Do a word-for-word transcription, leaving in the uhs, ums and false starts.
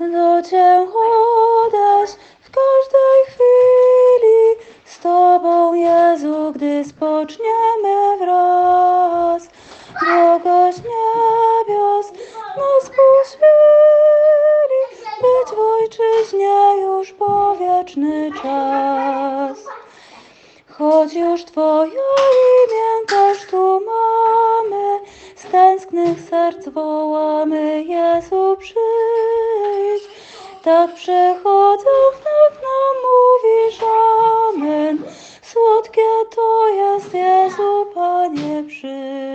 do Cię odejść w każdej chwili z Tobą, Jezu, gdy spoczniemy wraz. Błogość niebios nas poświeli, być w Ojczyźnie już po wieczny czas. Choć już Twoje imię też tu mamy, z tęsknych serc wołamy, Jezu, przyjdź. Tak przychodząc nam mówisz amen. Słodkie to jest, Jezu, Panie, przyjdź.